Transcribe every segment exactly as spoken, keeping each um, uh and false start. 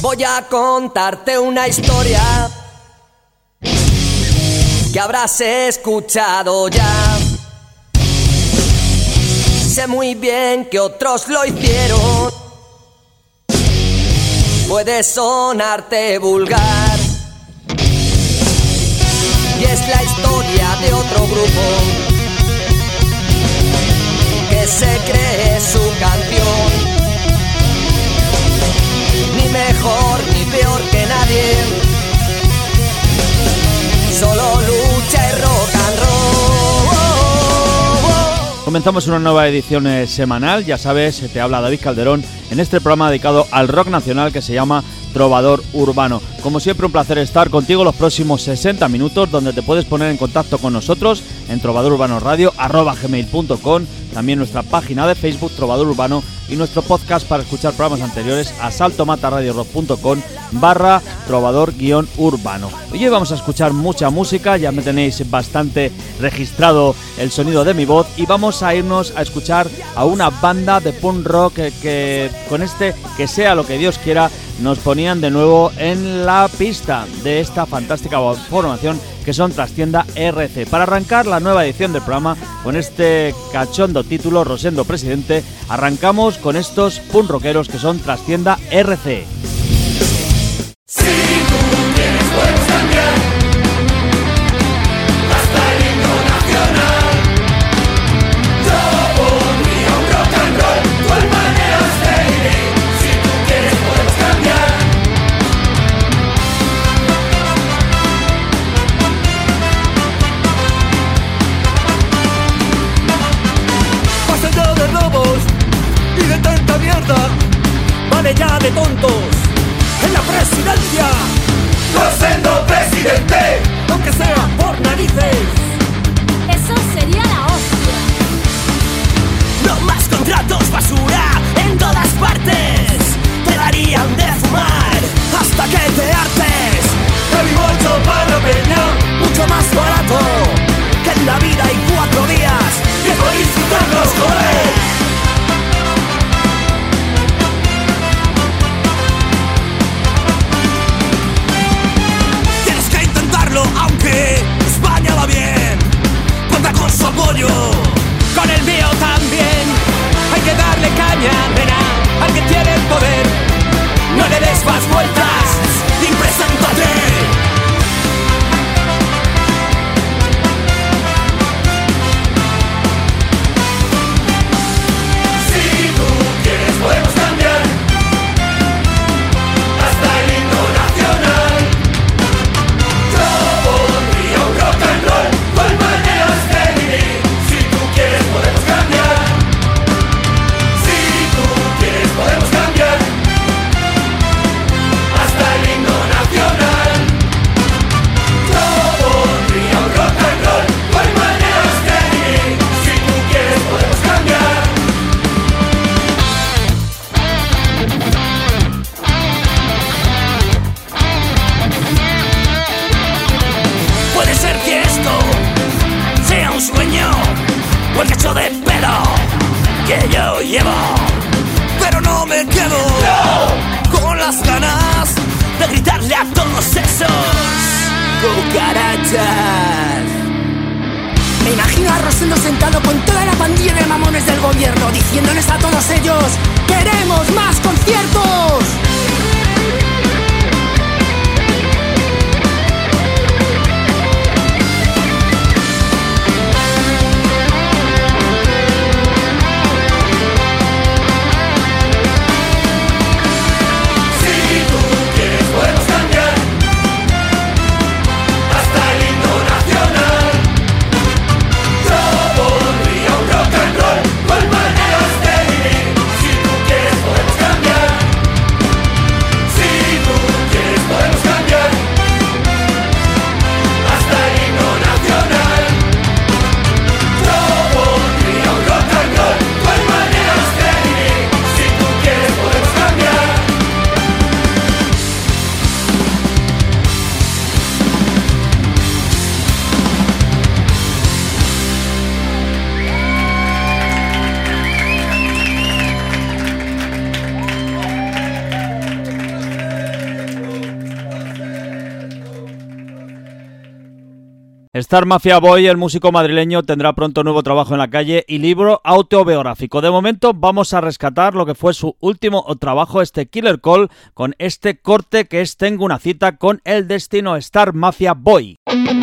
Voy a contarte una historia que habrás escuchado ya. Sé muy bien que otros lo hicieron. Puede sonarte vulgar y es la historia de otro grupo que se cree su canción. Ni mejor ni peor que nadie, solo lucha y rock and roll. Comenzamos una nueva edición eh, semanal, ya sabes, te habla David Calderón en este programa dedicado al rock nacional que se llama Trovador Urbano. Como siempre, un placer estar contigo los próximos sesenta minutos, donde te puedes poner en contacto con nosotros en trovador urbano radio arroba gmail punto com, también nuestra página de Facebook Trovador Urbano y nuestro podcast para escuchar programas anteriores a saltomataradiorock punto com barra trovador guión urbano. Hoy vamos a escuchar mucha música, ya me tenéis bastante registrado el sonido de mi voz y vamos a irnos a escuchar a una banda de punk rock que, que con este Que sea lo que Dios quiera nos ponían de nuevo en la pista de esta fantástica formación que son Trastienda R C. Para arrancar la nueva edición del programa con este cachondo título Rosendo Presidente, arrancamos con estos punk rockeros que son Trastienda R C. Si tú quieres puedes cambiar hasta el himno nacional. Yo pondría un rock and roll con maneras de vivir. Si tú quieres podemos cambiar. Basta ya de robos y de tanta mierda. Vale ya de tontos en la presidencia. Rosendo presidente, aunque sea por narices. Eso sería la hostia. No más contratos basura en todas partes. Te darían de fumar hasta que te hartes. El bolso para la peña, mucho más barato. Que en la vida hay cuatro días y por disfrutarlos, joder. Aunque España va bien, cuenta con su apoyo, con el mío también. Hay que darle caña, nena, al que tiene el poder. No le des más vueltas y preséntate. Si tú quieres podemos cambiar hasta el himno nacional. El cacho de pelo que yo llevo, pero no me quedo no. con las ganas de gritarle a todos esos cucarachas. Me imagino a Rosendo sentado con toda la pandilla de mamones del gobierno diciéndoles a todos ellos: ¡queremos más conciertos! Con maneras de vivir, si tú quieres podemos cambiar. Star Mafia Boy, el músico madrileño, tendrá pronto nuevo trabajo en la calle y libro autobiográfico. De momento vamos a rescatar lo que fue su último trabajo, este Killer Call, con este corte que es Tengo una cita con el destino, Star Mafia Boy.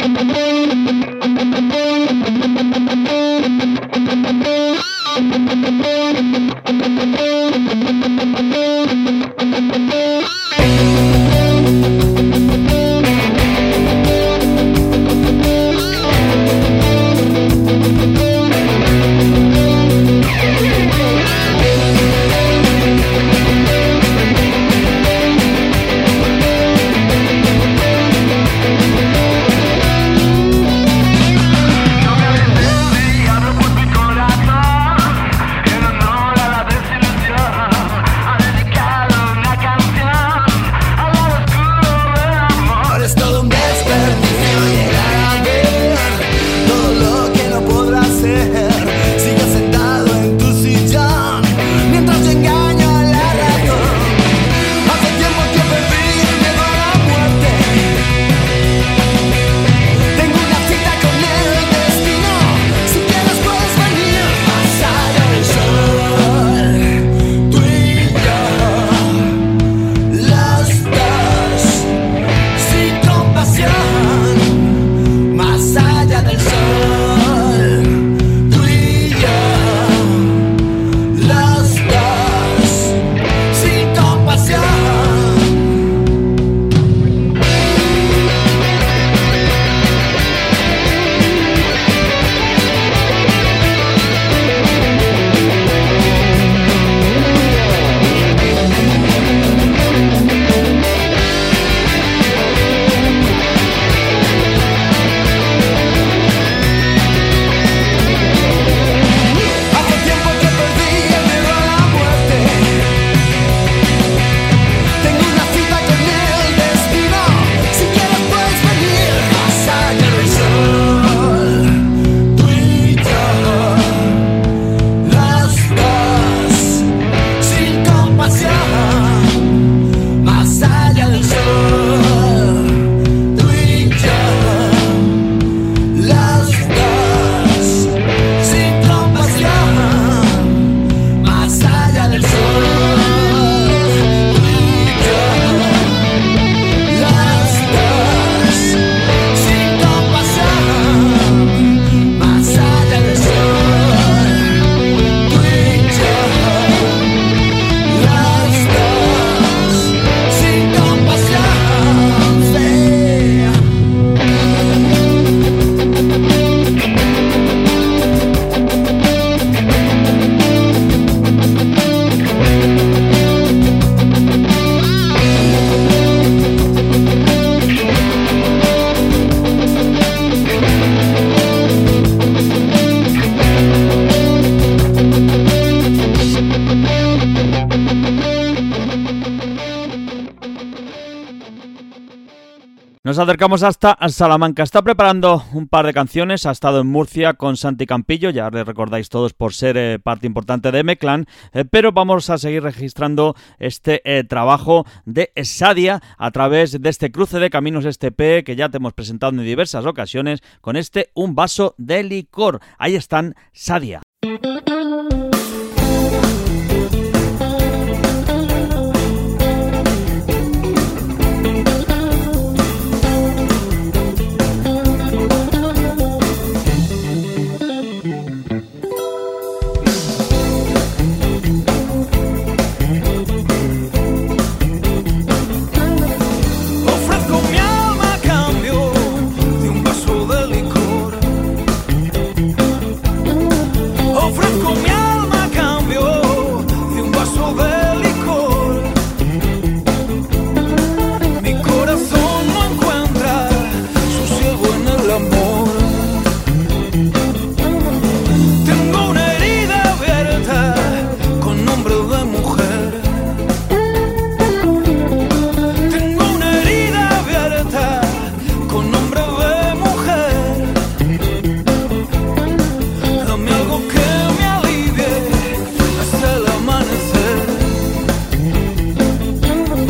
Nos acercamos hasta Salamanca. Está preparando un par de canciones, ha estado en Murcia con Santi Campillo, ya le recordáis todos por ser eh, parte importante de M-Clan, eh, pero vamos a seguir registrando este eh, trabajo de Sadia a través de este cruce de caminos, este E P que ya te hemos presentado en diversas ocasiones, con este Un vaso de licor. Ahí están Sadia.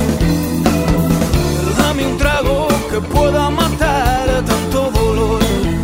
Pueda matar tanto dolor.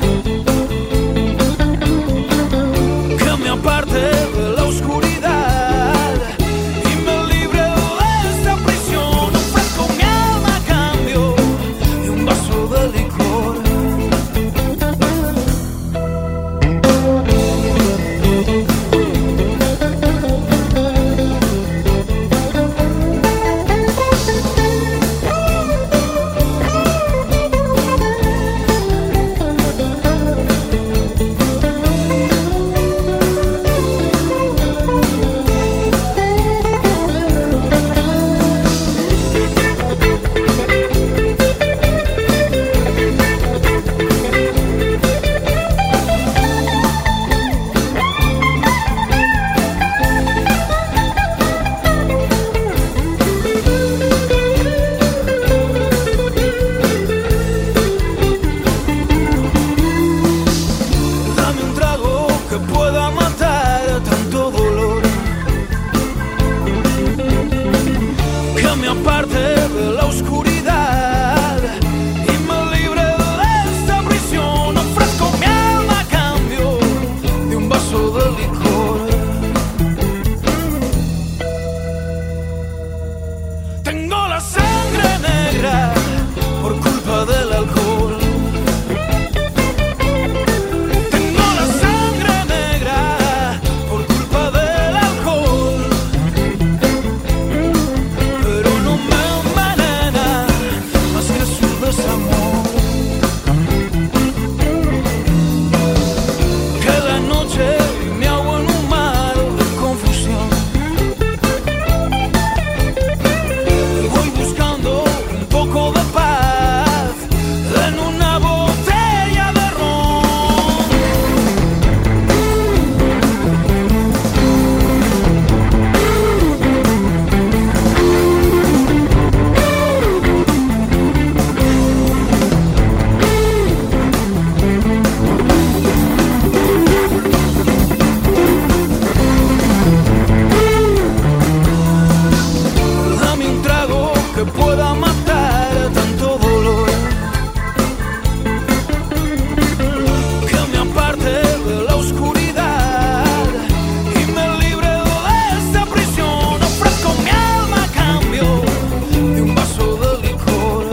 que me aparte de la oscuridad y me libre de esta prisión. Ofrezco mi alma a cambio de un vaso de licor. Tengo la sangre negra por culpa del alcohol. Tengo la sangre negra por culpa del alcohol. Pero no me envenena más que su desamor. Que la noche me ahogo en un mar de confusión. Voy buscando un poco de paz en una botella de ron. Dame un trago que pueda matar tanto dolor, que me aparte de la oscuridad y me libre de esta prisión. Ofrezco mi alma a cambio de un vaso de licor.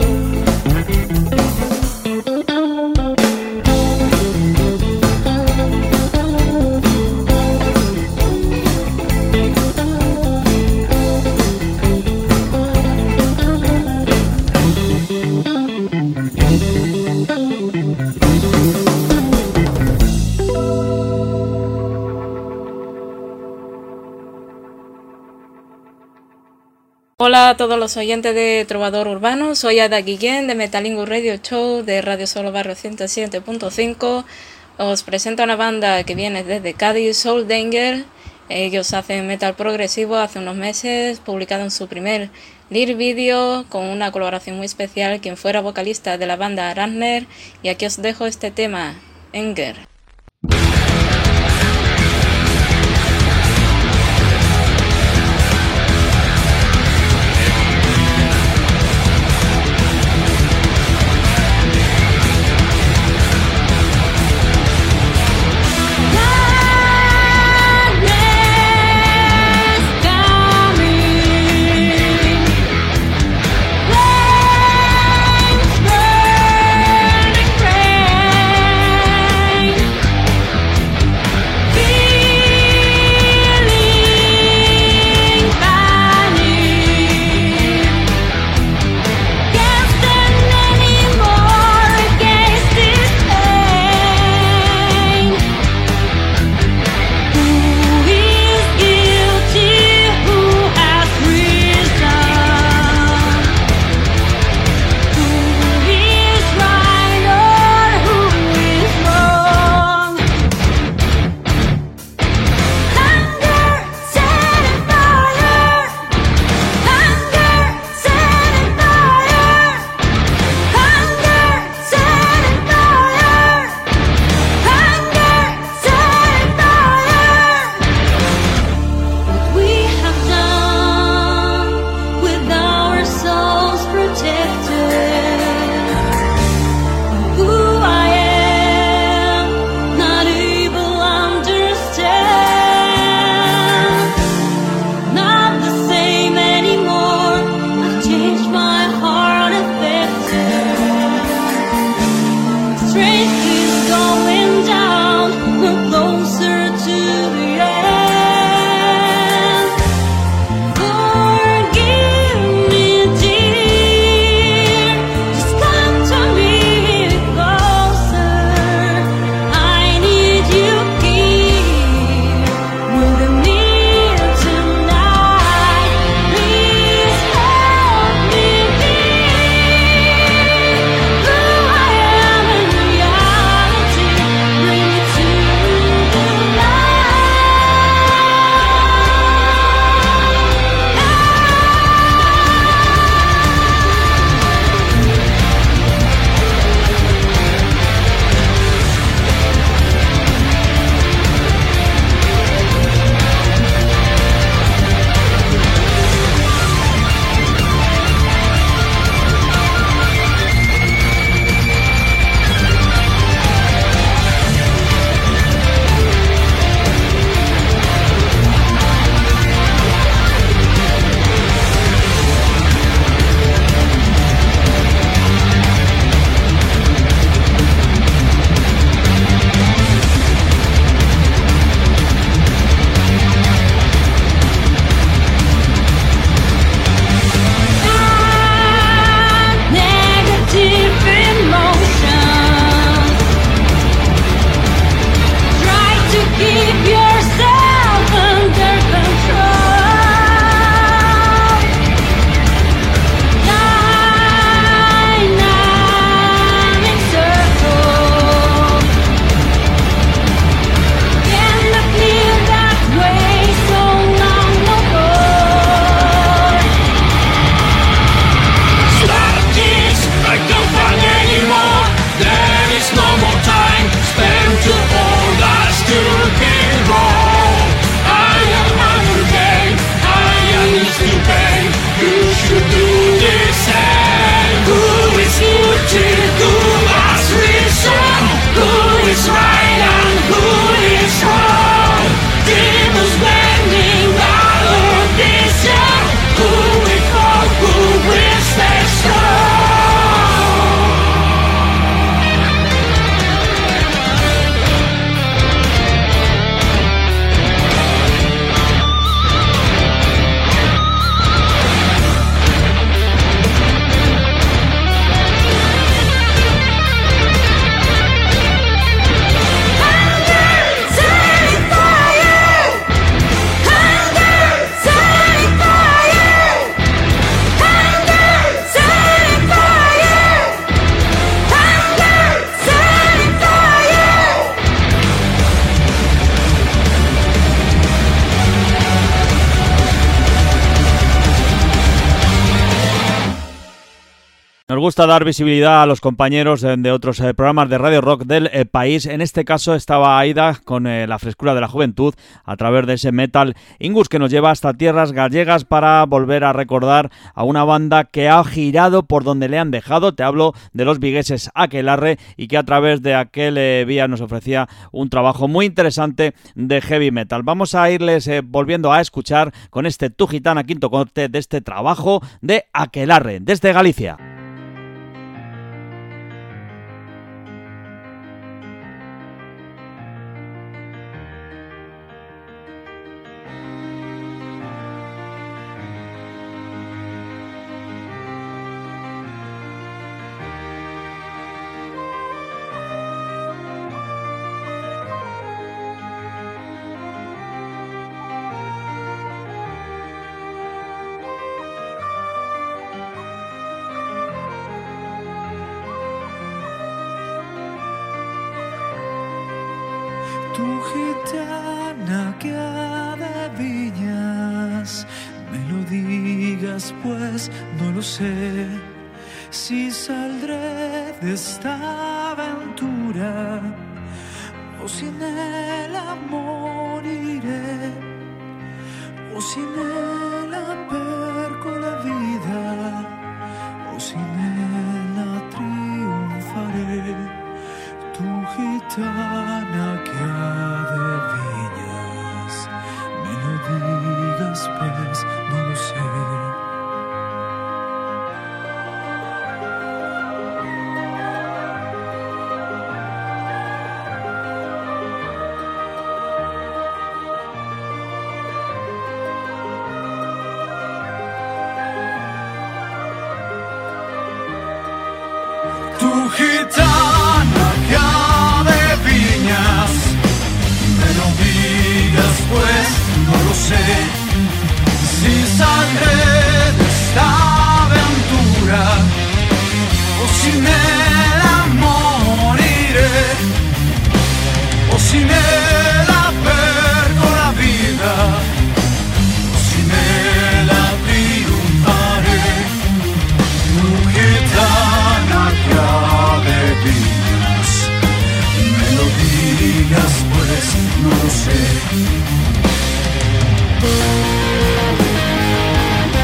Hola a todos los oyentes de Trovador Urbano, soy Ada Guillén de Metalingus Radio Show de Radio Solo Barrio ciento siete punto cinco. Os presento a una banda que viene desde Cádiz, Soul Danger. Ellos hacen metal progresivo. Hace unos meses publicaron su primer lyric video con una colaboración muy especial, quien fuera vocalista de la banda Ragnar. Y aquí os dejo este tema, Anger. Burning rain. Nos gusta dar visibilidad a los compañeros de, de otros eh, programas de Radio Rock del eh, país. En este caso estaba Aida con eh, la frescura de la juventud a través de ese Metal Ingus que nos lleva hasta tierras gallegas para volver a recordar a una banda que ha girado por donde le han dejado. Te hablo de los vigueses Aquelarre y que a través de aquel eh, vía nos ofrecía un trabajo muy interesante de heavy metal. Vamos a irles eh, volviendo a escuchar con este Tu Gitana quinto corte de este trabajo de Aquelarre desde Galicia. Tu gitana que adivinas, me lo digas pues no lo sé, si saldré de esta aventura o sin el amor iré, o sin el aperco la vida, o sin ella triunfaré. Tu gitana que adivinas, me lo digas pues no lo sé. Tu gitana que adivinas, me lo digas pues no lo sé, si saldré de esta aventura o sin el amor iré, o sin el aperco la vida, o sin ella triunfaré. Tu gitana que adivinas, me lo digas pues no lo sé.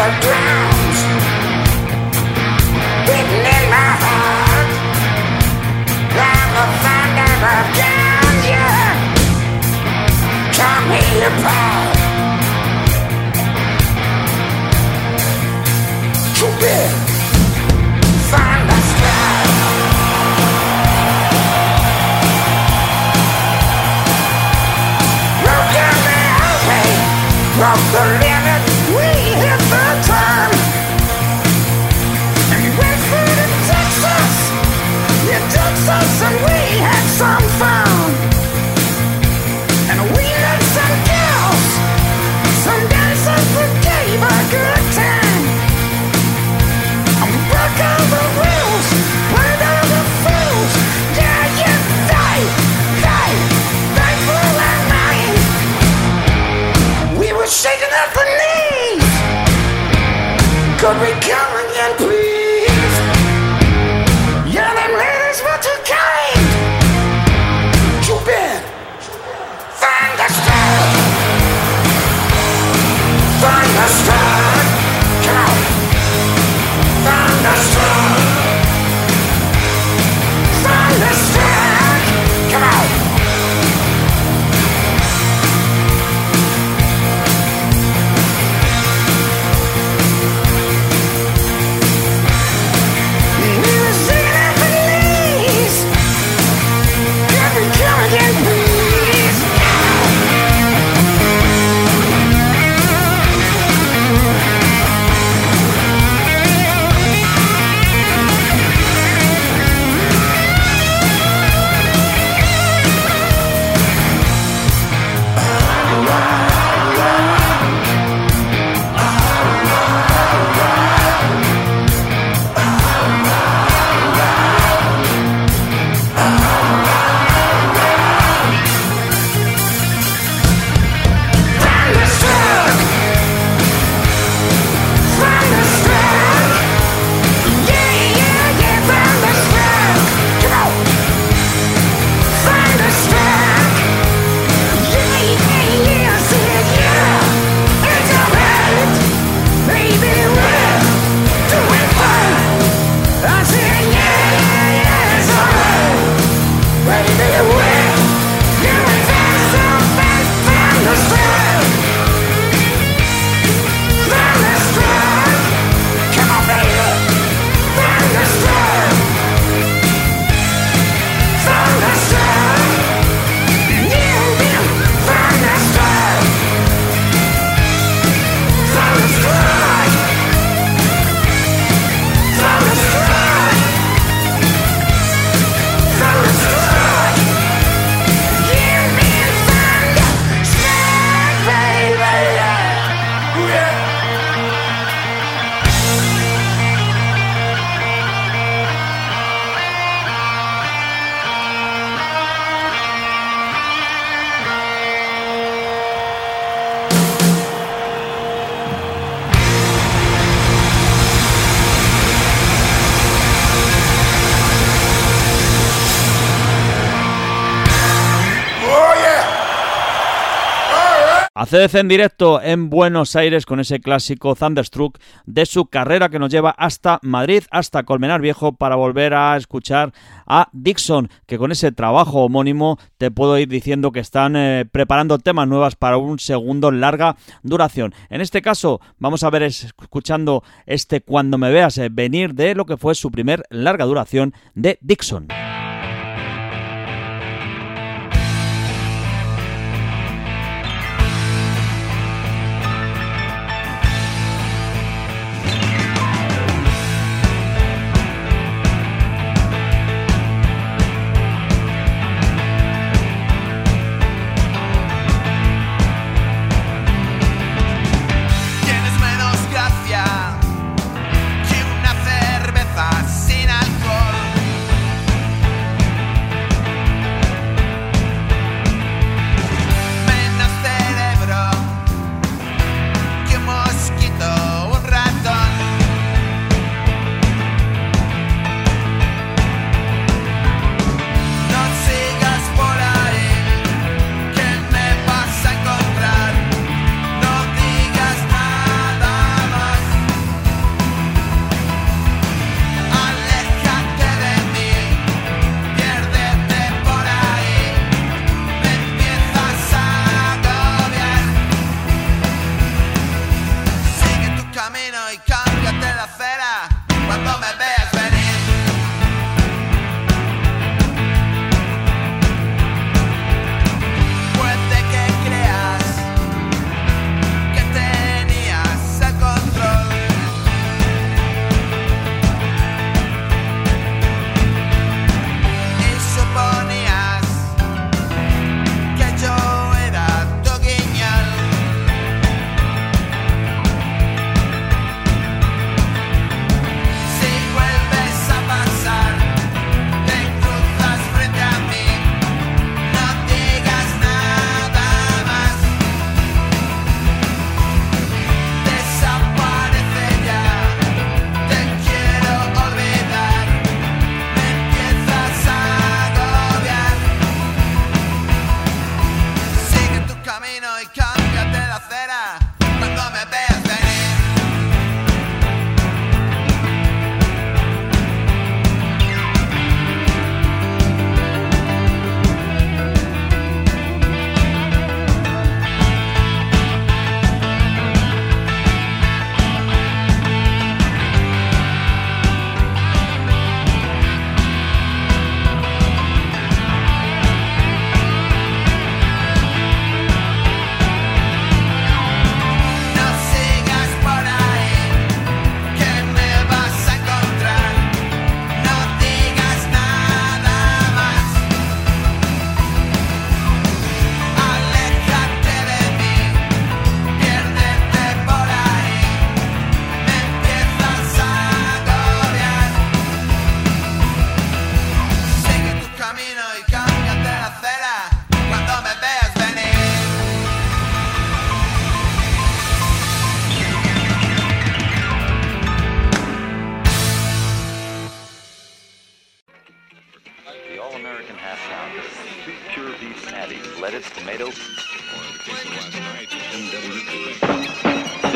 drums beating in my heart. Like the thunder of guns, yeah, tear me apart. Too big, thunderstruck. Broke down the highway, broke the limit, we hit the turn. And we went through to Texas, yeah, Texas, and we had some fun. And we met some girls, some dancers that gave a good time. And we broke all the rules, played all the fools. Yeah, yeah, they, they, they blew our mind. We were shaking at the knees. Could we come again, please? Yeah, them ladies were too kind. Too bad. Thunderstruck. Thunderstruck. Come on. Thunderstruck. Thunderstruck. Come on. We were singing at the knees. Could we come again, please? Thunderstruck. Thunderstruck. Yeah, yeah, yeah, thunderstruck. Come on. Thunderstruck. Yeah, yeah, yeah, I said yeah. It's alright, baby, we're doing fine. I said yeah, yeah, yeah, it's alright, baby, we're doing fine, so fast. Thunderstruck. Thunderstruck. Come on, baby. Thunderstruck. Thunderstruck. Yeah, yeah. Thunderstruck. Thunderstruck. Thunderstruck. Thunderstruck. Give me thunderstruck, baby. Yeah. Oh, yeah. All right. A C D C en directo en Buenos Aires con ese clásico Thunderstruck de su carrera que nos lleva hasta Madrid, hasta Colmenar Viejo, para volver a escuchar a Dixon, que con ese trabajo homónimo te puedo ir diciendo que están eh, preparando temas nuevas para un segundo larga duración. En este caso vamos a ver es, escuchando este Cuando me veas eh, venir de lo que fue su primer larga duración de Dixon. Tienes menos gracia que una cerveza sin alcohol.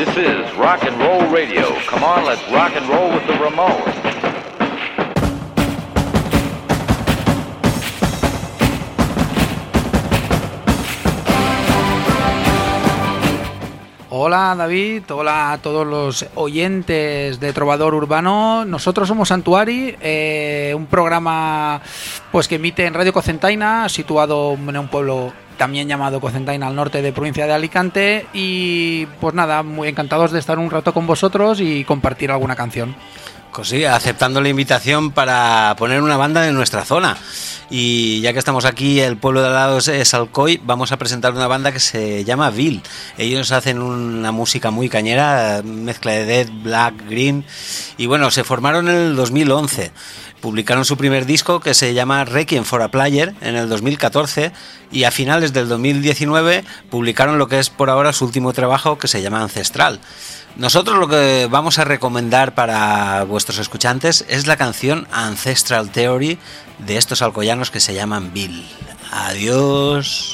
This is Rock and Roll Radio. Come on, let's rock and roll with the Ramones. Hola David, hola a todos los oyentes de Trovador Urbano. Nosotros somos Santuari, eh, un programa pues que emite en Radio Cocentaina, situado en un pueblo también llamado Cocentaina, al norte de provincia de Alicante. Y pues nada, muy encantados de estar un rato con vosotros y compartir alguna canción. Pues sí, aceptando la invitación para poner una banda de nuestra zona. Y ya que estamos aquí, el pueblo de al lado es Alcoy, vamos a presentar una banda que se llama Bill. Ellos hacen una música muy cañera, mezcla de death, black, green. Y bueno, se formaron en el dos mil once. Publicaron su primer disco, que se llama Requiem for a Player, en el dos mil catorce, y a finales del dos mil diecinueve publicaron lo que es por ahora su último trabajo, que se llama Ancestral. Nosotros lo que vamos a recomendar para vuestros escuchantes es la canción Ancestral Theory de estos alcoyanos que se llaman Bill. Adiós.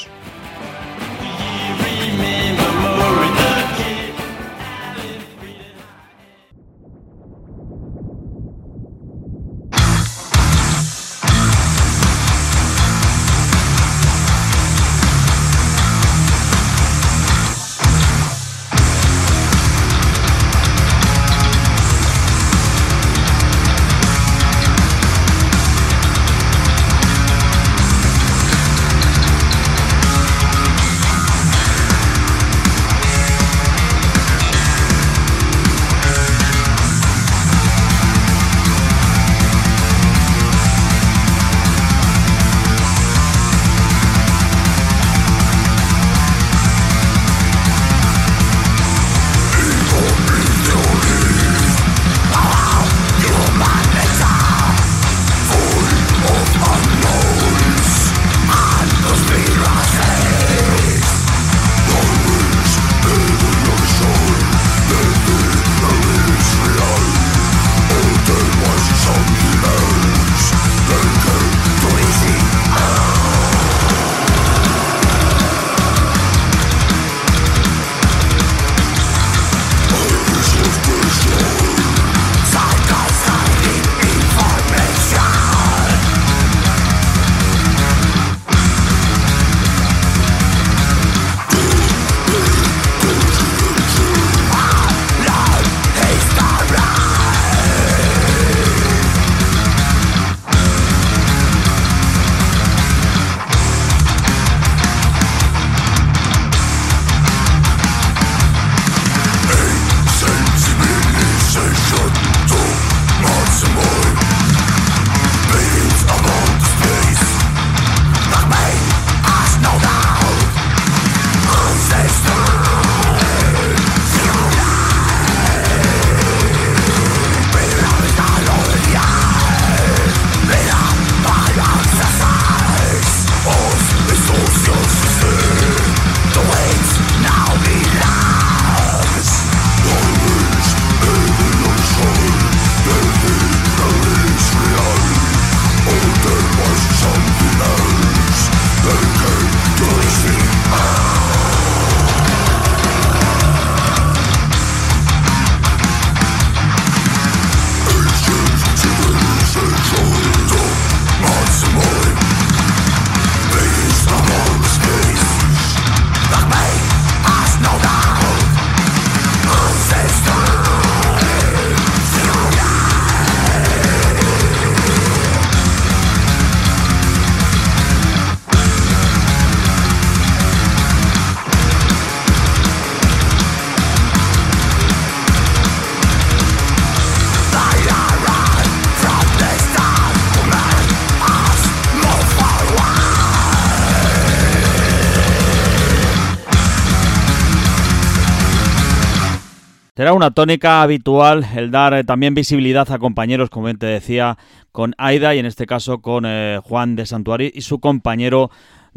Será una tónica habitual el dar eh, también visibilidad a compañeros, como bien te decía, con Aida y en este caso con eh, Juan de Santuari y su compañero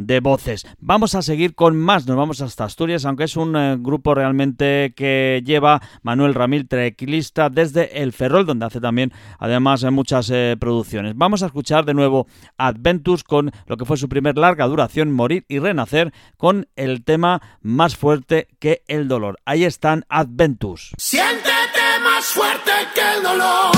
de voces. Vamos a seguir con más, nos vamos hasta Asturias, aunque es un eh, grupo realmente que lleva Manuel Ramil, trequilista desde El Ferrol, donde hace también además eh, muchas eh, producciones. Vamos a escuchar de nuevo Adventus con lo que fue su primer larga duración, Morir y Renacer, con el tema Más fuerte que el dolor. Ahí están Adventus. Siéntete más fuerte que el dolor.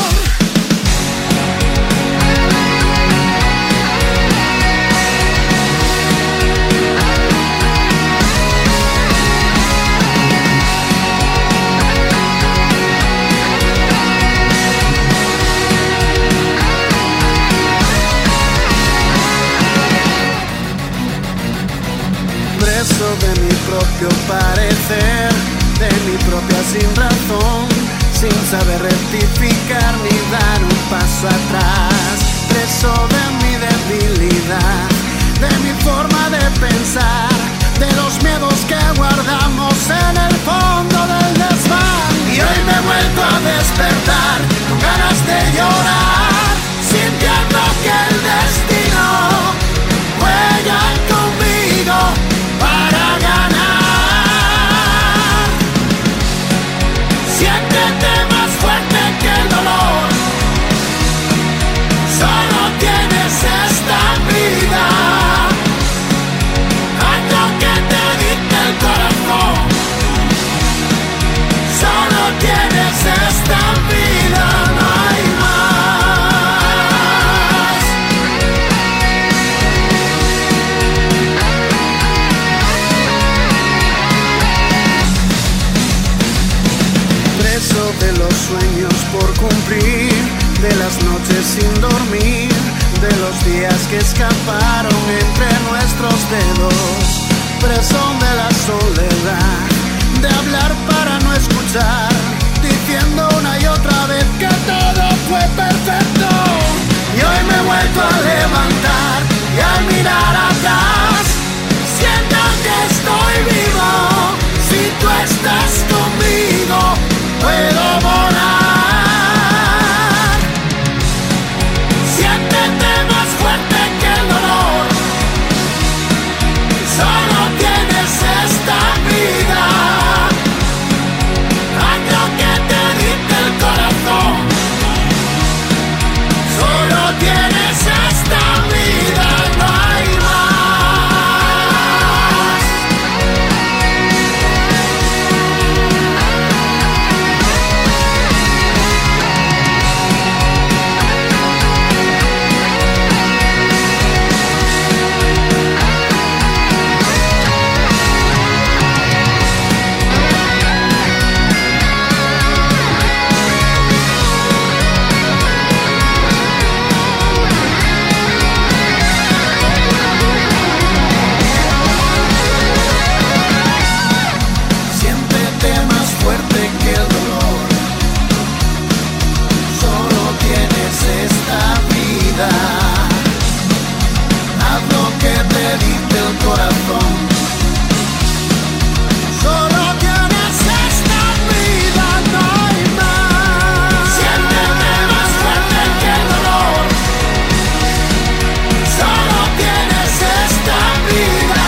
Preso de mi propio parecer, de mi propia sin razón, sin saber rectificar ni dar un paso atrás. Preso de mi debilidad, de mi forma de pensar, de los miedos que guardamos en el fondo del desván. Y hoy me he vuelto a despertar con ganas de llorar, sintiendo que el destino juega conmigo para ganar. Siéntete más fuerte que el dolor. Solo tienes esta vida. Haz lo que te dicte el corazón. Solo tienes esta vida, no hay más. Preso de los sueños por cumplir, de las noches sin dormir, de los días que escaparon entre nuestros dedos. Preso de la soledad, de hablar para no escuchar, diciendo una y otra vez que todo fue perfecto. Y hoy me he vuelto a levantar y al mirar atrás, siento que estoy vivo. Si tú estás conmigo, puedo volar. Siéntete más fuerte que el dolor. Solo tienes esta vida. Haz lo que te dicte el corazón. Solo tienes esta vida, no hay más. Siéntete más fuerte que el dolor. Solo tienes esta vida. Haz lo que te dicte el corazón. Solo tienes esta vida, no hay más. Siéntete más fuerte que el dolor. Solo tienes esta vida.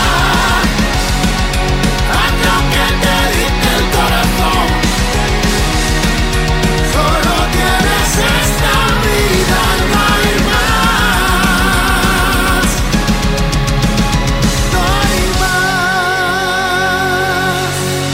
Haz lo que te dicte el corazón. Solo tienes esta vida, no hay más. No hay más.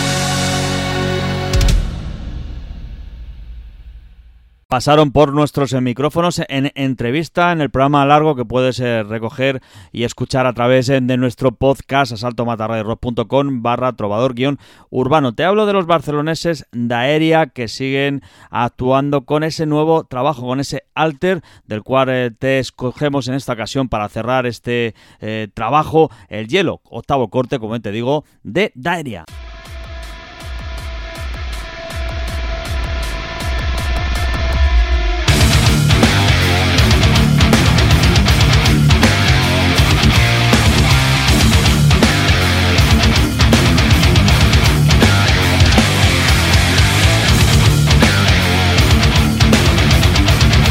Pasaron por nuestros eh, micrófonos en entrevista en el programa largo que puedes eh, recoger y escuchar a través eh, de nuestro podcast asaltomatarradiorock.com barra trovador guión urbano. Te hablo de los barceloneses Daeria, que siguen actuando con ese nuevo trabajo, con ese alter, del cual eh, te escogemos en esta ocasión para cerrar este eh, trabajo, El Hielo, octavo corte, como te digo, de Daeria.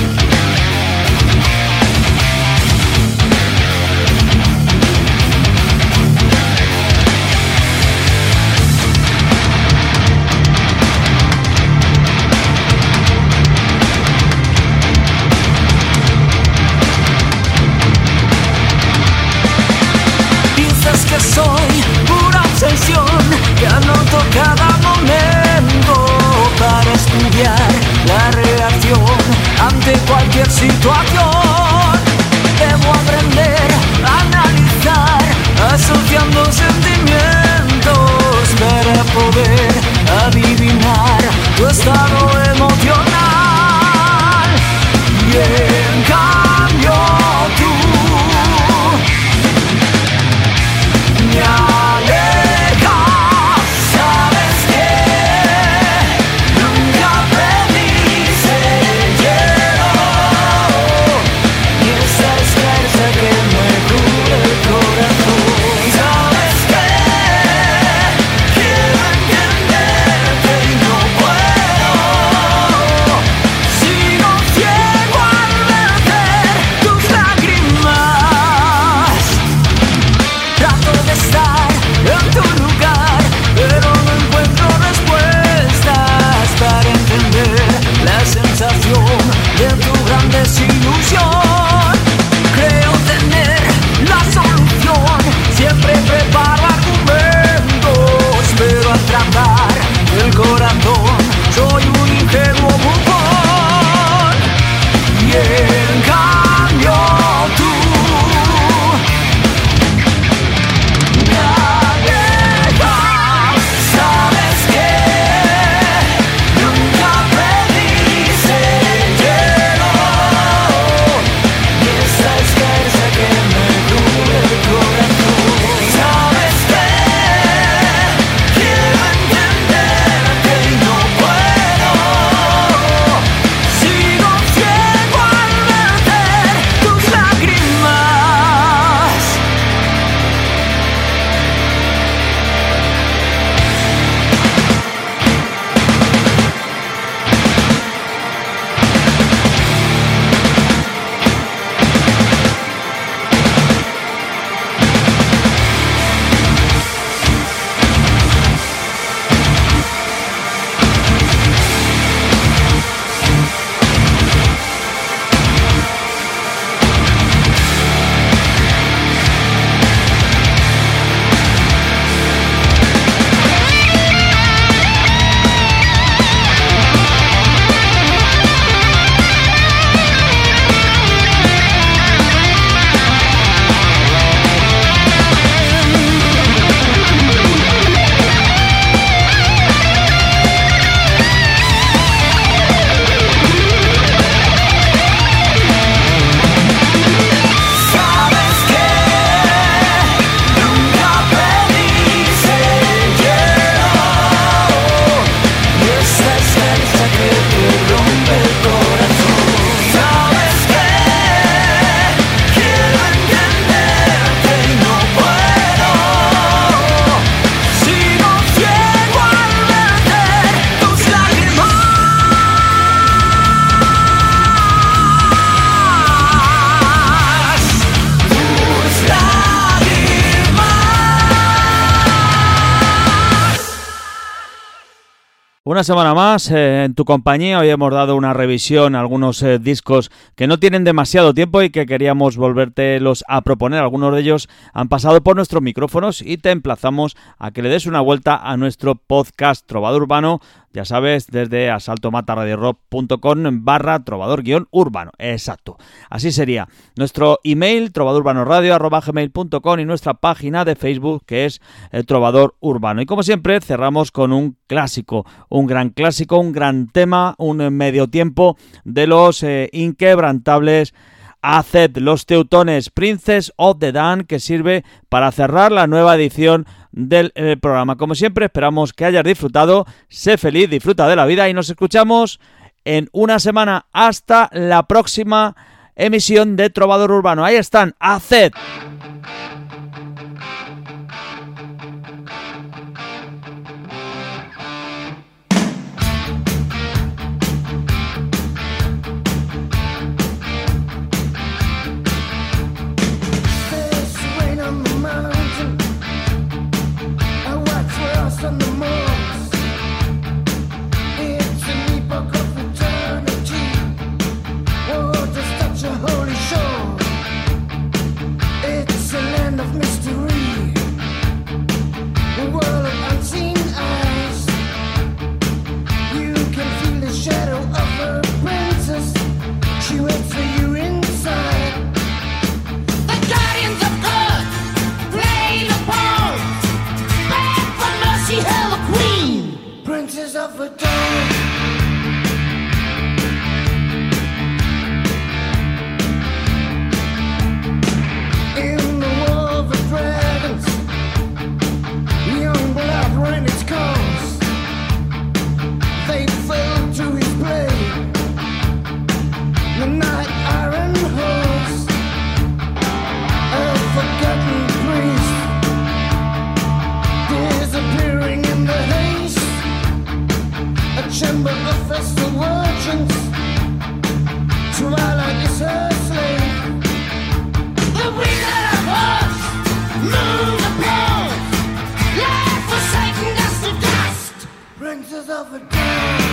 Siéntete situación. Debo aprender a analizar, asociando sentimientos para poder adivinar tu estado emocional. Y en cambio tú me alejas, sabes que nunca pedí ser el hielo, y esa escarcha que me cubre el corazón. Sabes que quiero entenderte y no puedo, sigo ciego al ver tus lágrimas. Trato de estar en tu lugar, pero no encuentro respuestas para entender la sensación de tu gran desilusión. Creo tener la solución, siempre preparo argumentos, pero al tratar el corazón soy un ingenuo bufón. Y en cambio tú me alejas, sabes que nunca pedí ser el hielo, y esa escarcha que me cubre el corazón. Sabes que quiero entenderte y no puedo, sigo ciego al ver tus lágrimas. Sabes que nunca pedí ser el hielo, y esa escarcha que te rompe el corazón. Sabes que quiero entenderte y no puedo, sigo ciego al ver tus lágrimas. Tus lágrimas. Una semana más eh, en tu compañía. Hoy hemos dado una revisión a algunos eh, discos que no tienen demasiado tiempo y que queríamos volvértelos a proponer. Algunos de ellos han pasado por nuestros micrófonos y te emplazamos a que le des una vuelta a nuestro podcast Trovador Urbano. Ya sabes, desde asaltomataradiorock punto com barra trovador guión urbano. Exacto. Así sería. Nuestro email, trovadorurbanorradio arroba gmail punto com, y nuestra página de Facebook, que es el Trovador Urbano. Y como siempre, cerramos con un clásico, un gran clásico, un gran tema, un medio tiempo de los eh, inquebrantables A Z, los Teutones, Princess of the Dawn, que sirve para cerrar la nueva edición del eh, programa. Como siempre, esperamos que hayas disfrutado. Sé feliz, disfruta de la vida y nos escuchamos en una semana. Hasta la próxima emisión de Trovador Urbano. Ahí están, A Z. Holy show. It's a Princes of the dawn. In the war of the dragons, young blood ran its course. They fell to his blade, the night iron horse, a forgotten priest, disappearing in the haze, a chamber of festal virgins, twilight is her slave. The wizard of Oz, moon upon, life forsaken dust to dust, princes of the dawn.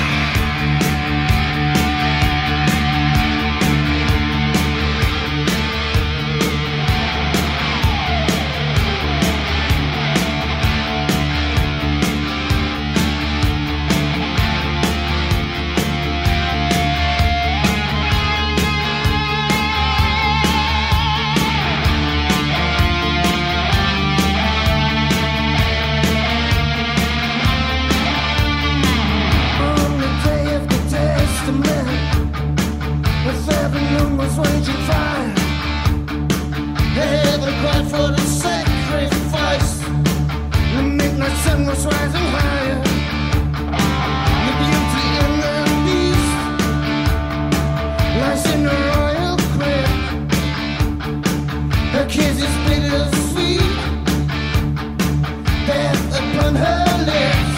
Raging fire, heaven cried for the sacrifice. The midnight sun was rising higher. The beauty and the beast lies in a royal crib. Her kiss is bittersweet, death upon her lips.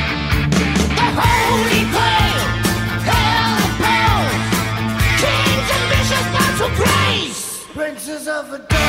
The holy pearl, hell above, kings and bishops bow to grace, princes of the dawn.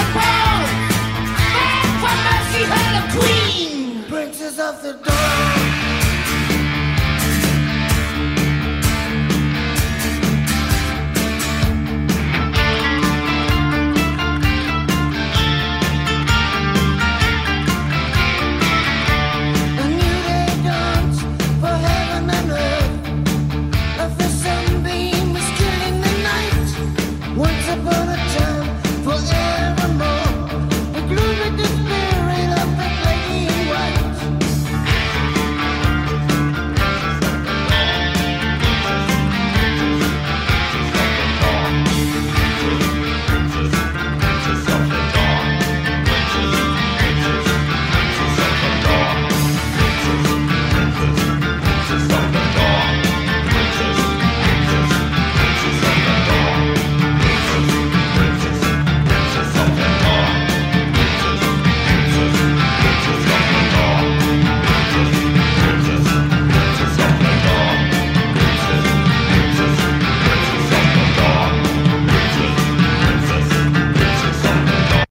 of the dawn.